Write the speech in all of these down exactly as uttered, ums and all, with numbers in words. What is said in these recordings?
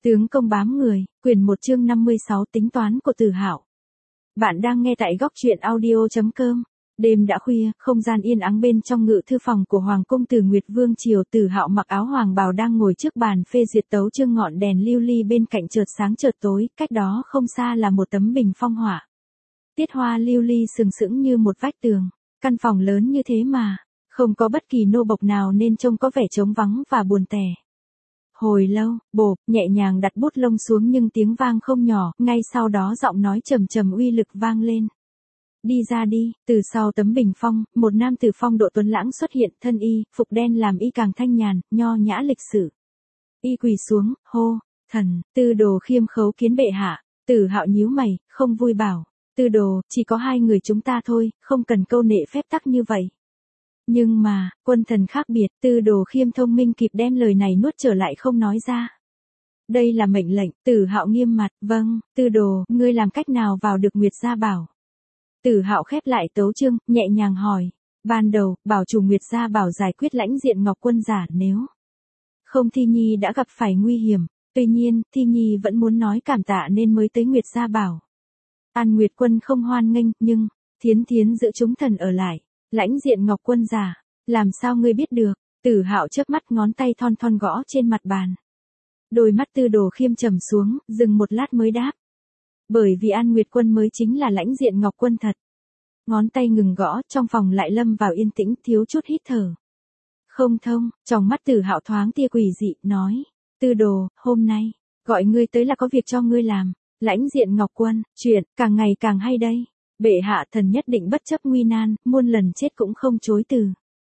Tướng công bám người, quyển một chương năm mươi sáu tính toán của Tử Hạo. Bạn đang nghe tại góc truyện audio chấm com. Đêm đã khuya, không gian yên ắng bên trong ngự thư phòng của Hoàng cung Từ Nguyệt Vương triều. Tử Hạo mặc áo hoàng bào đang ngồi trước bàn phê duyệt tấu chương, ngọn đèn lưu ly bên cạnh chợt sáng chợt tối, cách đó không xa là một tấm bình phong họa. Tiết hoa lưu ly sừng sững như một vách tường, căn phòng lớn như thế mà, không có bất kỳ nô bộc nào nên trông có vẻ trống vắng và buồn tẻ. Hồi lâu, bộp, nhẹ nhàng đặt bút lông xuống nhưng tiếng vang không nhỏ, ngay sau đó giọng nói trầm trầm uy lực vang lên. Đi ra đi. Từ sau tấm bình phong, một nam tử phong độ tuấn lãng xuất hiện, thân y, phục đen làm y càng thanh nhàn, nho nhã lịch sự. Y quỳ xuống, hô, thần, Tư Đồ khiêm khấu kiến bệ hạ. Tử Hạo nhíu mày, không vui bảo, Tư Đồ, chỉ có hai người chúng ta thôi, không cần câu nệ phép tắc như vậy. Nhưng mà, quân thần khác biệt, Tư Đồ khiêm thông minh kịp đem lời này nuốt trở lại không nói ra. Đây là mệnh lệnh. Tử Hạo nghiêm mặt, vâng, Tư Đồ, ngươi làm cách nào vào được Nguyệt Gia Bảo? Tử Hạo khép lại tấu chương, nhẹ nhàng hỏi. Ban đầu, bảo chủ Nguyệt Gia Bảo giải quyết lãnh diện Ngọc Quân giả, nếu không Thi Nhi đã gặp phải nguy hiểm. Tuy nhiên, Thi Nhi vẫn muốn nói cảm tạ nên mới tới Nguyệt Gia Bảo. An Nguyệt Quân không hoan nghênh, nhưng Thiến Thiến giữ chúng thần ở lại. Lãnh diện Ngọc Quân giả, làm sao ngươi biết được? Tử Hạo chớp mắt, ngón tay thon thon gõ trên mặt bàn. Đôi mắt Tư Đồ khiêm trầm xuống, dừng một lát mới đáp. Bởi vì An Nguyệt Quân mới chính là lãnh diện Ngọc Quân thật. Ngón tay ngừng gõ, trong phòng lại lâm vào yên tĩnh, thiếu chút hít thở. Không thông, trong mắt Tử Hạo thoáng tia quỷ dị, nói. Tư Đồ, hôm nay, gọi ngươi tới là có việc cho ngươi làm. Lãnh diện Ngọc Quân, chuyện, càng ngày càng hay đây. Bệ hạ, thần nhất định bất chấp nguy nan, muôn lần chết cũng không chối từ.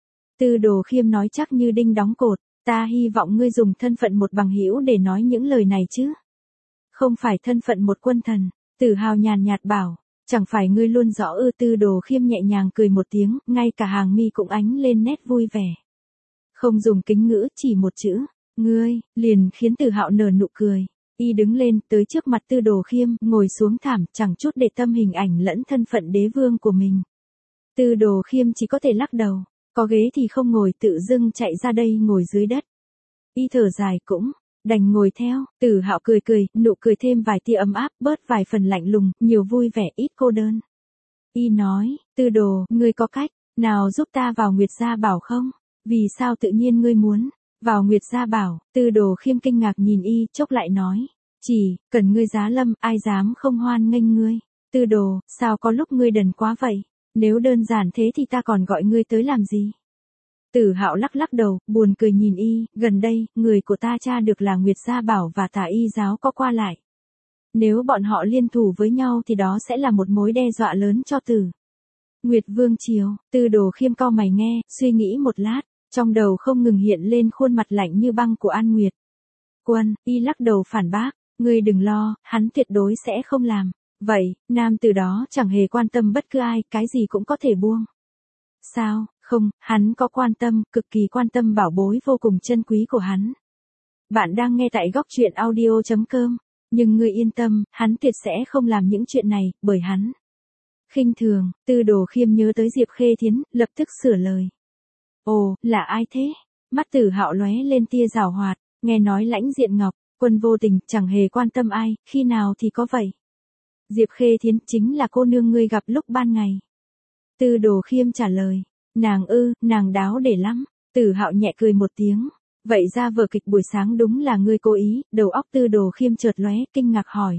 Tư Đồ khiêm nói chắc như đinh đóng cột, ta hy vọng ngươi dùng thân phận một bằng hữu để nói những lời này chứ. Không phải thân phận một quân thần. Tử Hạo nhàn nhạt bảo, chẳng phải ngươi luôn rõ ư? Tư Đồ khiêm nhẹ nhàng cười một tiếng, ngay cả hàng mi cũng ánh lên nét vui vẻ. Không dùng kính ngữ, chỉ một chữ, ngươi, liền khiến Tử Hạo nở nụ cười. Y đứng lên, tới trước mặt Tư Đồ khiêm, ngồi xuống thảm, chẳng chút để tâm hình ảnh lẫn thân phận đế vương của mình. Tư Đồ khiêm chỉ có thể lắc đầu, có ghế thì không ngồi, tự dưng chạy ra đây ngồi dưới đất. Y thở dài cũng đành ngồi theo. Tử Hạo cười cười, nụ cười thêm vài tia ấm áp, bớt vài phần lạnh lùng, nhiều vui vẻ, ít cô đơn. Y nói, Tư Đồ, ngươi có cách nào giúp ta vào Nguyệt Gia Bảo không? Vì sao tự nhiên ngươi muốn vào Nguyệt Gia Bảo? Tư Đồ khiêm kinh ngạc nhìn y, chốc lại nói, chỉ cần ngươi giá lâm, ai dám không hoan nghênh ngươi. Tư Đồ, sao có lúc ngươi đần quá vậy? Nếu đơn giản thế thì ta còn gọi ngươi tới làm gì? Tử Hạo lắc lắc đầu, buồn cười nhìn y, gần đây, người của ta tra được là Nguyệt Gia Bảo và Tà Y giáo có qua lại. Nếu bọn họ liên thủ với nhau thì đó sẽ là một mối đe dọa lớn cho Tử Nguyệt Vương triều. Tư Đồ khiêm cau mày nghe, suy nghĩ một lát, trong đầu không ngừng hiện lên khuôn mặt lạnh như băng của An Nguyệt Quân. Y lắc đầu phản bác, ngươi đừng lo, hắn tuyệt đối sẽ không làm. Vậy, nam từ đó chẳng hề quan tâm bất cứ ai, cái gì cũng có thể buông. Sao, không, hắn có quan tâm, cực kỳ quan tâm bảo bối vô cùng chân quý của hắn. Bạn đang nghe tại góc truyện audio chấm com, nhưng ngươi yên tâm, hắn tuyệt sẽ không làm những chuyện này, bởi hắn khinh thường. Tư Đồ khiêm nhớ tới Diệp Khê Thiến, lập tức sửa lời. Ồ, là ai thế? Mắt Tử Hạo lóe lên tia giảo hoạt, nghe nói lãnh diện Ngọc Quân vô tình, chẳng hề quan tâm ai, khi nào thì có vậy? Diệp Khê Thiến chính là cô nương ngươi gặp lúc ban ngày. Tư Đồ khiêm trả lời, nàng ư, nàng đáo để lắm. Tử Hạo nhẹ cười một tiếng, vậy ra vở kịch buổi sáng đúng là ngươi cố ý? Đầu óc Tư Đồ khiêm chợt lóe, kinh ngạc hỏi.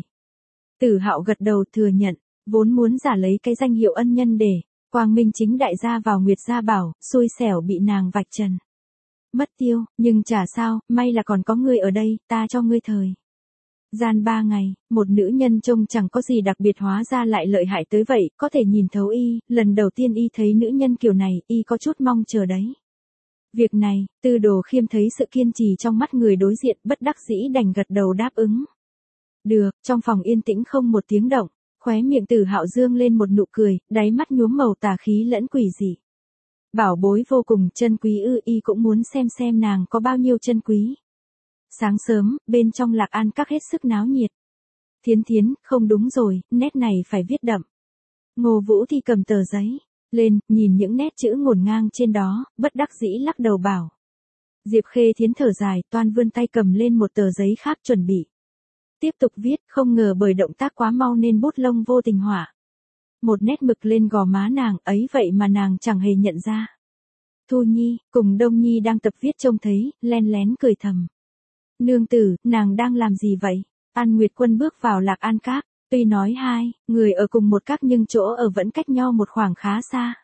Tử Hạo gật đầu thừa nhận, vốn muốn giả lấy cái danh hiệu ân nhân để quang minh chính đại gia vào Nguyệt Gia Bảo, xui xẻo bị nàng vạch trần mất tiêu, nhưng chả sao, may là còn có ngươi ở đây, ta cho ngươi thời gian ba ngày, một nữ nhân trông chẳng có gì đặc biệt hóa ra lại lợi hại tới vậy, có thể nhìn thấu y. Lần đầu tiên y thấy nữ nhân kiểu này, y có chút mong chờ đấy. Việc này, Tư Đồ khiêm thấy sự kiên trì trong mắt người đối diện, bất đắc dĩ đành gật đầu đáp ứng. Được. Trong phòng yên tĩnh không một tiếng động, khóe miệng Tử Hạo dương lên một nụ cười, đáy mắt nhuốm màu tà khí lẫn quỷ dị. Bảo bối vô cùng chân quý ư? Y cũng muốn xem xem nàng có bao nhiêu chân quý. Sáng sớm, bên trong Lạc An các hết sức náo nhiệt. Thiến Thiến, không đúng rồi, nét này phải viết đậm. Ngô Vũ thì cầm tờ giấy lên, nhìn những nét chữ ngổn ngang trên đó, bất đắc dĩ lắc đầu bảo. Diệp Khê Thiến thở dài, toan vươn tay cầm lên một tờ giấy khác chuẩn bị tiếp tục viết, không ngờ bởi động tác quá mau nên bút lông vô tình hỏa một nét mực lên gò má nàng, ấy vậy mà nàng chẳng hề nhận ra. Thu Nhi, cùng Đông Nhi đang tập viết trông thấy, len lén cười thầm. Nương tử, nàng đang làm gì vậy? An Nguyệt Quân bước vào Lạc An Các, tuy nói hai người ở cùng một các nhưng chỗ ở vẫn cách nhau một khoảng khá xa.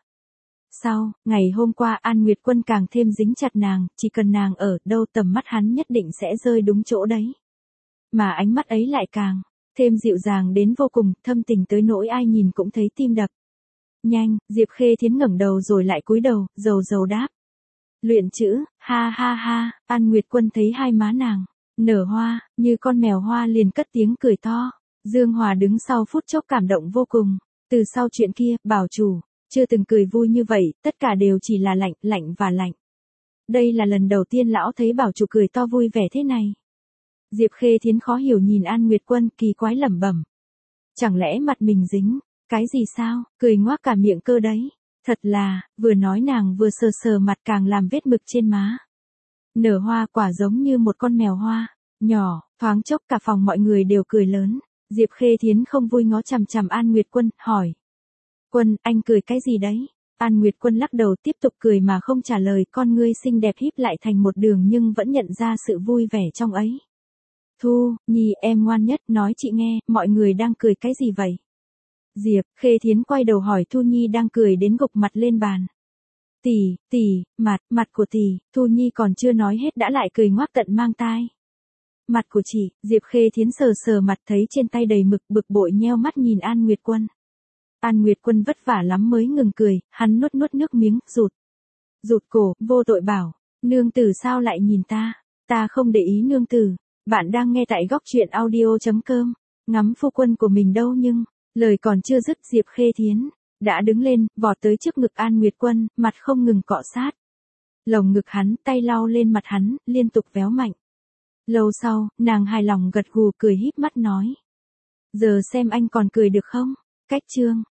Sau, ngày hôm qua An Nguyệt Quân càng thêm dính chặt nàng, chỉ cần nàng ở đâu tầm mắt hắn nhất định sẽ rơi đúng chỗ đấy. Mà ánh mắt ấy lại càng thêm dịu dàng đến vô cùng, thâm tình tới nỗi ai nhìn cũng thấy tim đập. Nhanh, Diệp Khê Thiến ngẩng đầu rồi lại cúi đầu, dầu dầu đáp. Luyện chữ, ha ha ha, An Nguyệt Quân thấy hai má nàng nở hoa, như con mèo hoa liền cất tiếng cười to. Dương Hòa đứng sau phút chốc cảm động vô cùng. Từ sau chuyện kia, bảo chủ chưa từng cười vui như vậy, tất cả đều chỉ là lạnh, lạnh và lạnh. Đây là lần đầu tiên lão thấy bảo chủ cười to vui vẻ thế này. Diệp Khê Thiến khó hiểu nhìn An Nguyệt Quân, kỳ quái lẩm bẩm. Chẳng lẽ mặt mình dính cái gì sao, cười ngoác cả miệng cơ đấy. Thật là, vừa nói nàng vừa sờ sờ mặt càng làm vết mực trên má. Nở hoa quả giống như một con mèo hoa, nhỏ, thoáng chốc cả phòng mọi người đều cười lớn. Diệp Khê Thiến không vui ngó chằm chằm An Nguyệt Quân, hỏi. Quân, anh cười cái gì đấy? An Nguyệt Quân lắc đầu tiếp tục cười mà không trả lời, con ngươi xinh đẹp híp lại thành một đường nhưng vẫn nhận ra sự vui vẻ trong ấy. Thu Nhi, em ngoan nhất, nói chị nghe, mọi người đang cười cái gì vậy? Diệp Khê Thiến quay đầu hỏi Thu Nhi đang cười đến gục mặt lên bàn. Tỷ, tỷ, mặt, mặt của tỷ, Thu Nhi còn chưa nói hết đã lại cười ngoác tận mang tai. Mặt của chị, Diệp Khê Thiến sờ sờ mặt thấy trên tay đầy mực, bực bội nheo mắt nhìn An Nguyệt Quân. An Nguyệt Quân vất vả lắm mới ngừng cười, hắn nuốt nuốt nước miếng, rụt. Rụt cổ, vô tội bảo, nương tử sao lại nhìn ta, ta không để ý nương tử. Bạn đang nghe tại góc truyện audio chấm com, ngắm phu quân của mình đâu nhưng, lời còn chưa dứt Diệp Khê Thiến đã đứng lên, vọt tới trước ngực An Nguyệt Quân, mặt không ngừng cọ sát. Lồng ngực hắn, tay lau lên mặt hắn, liên tục véo mạnh. Lâu sau, nàng hài lòng gật gù cười híp mắt nói. Giờ xem anh còn cười được không? Cách chương.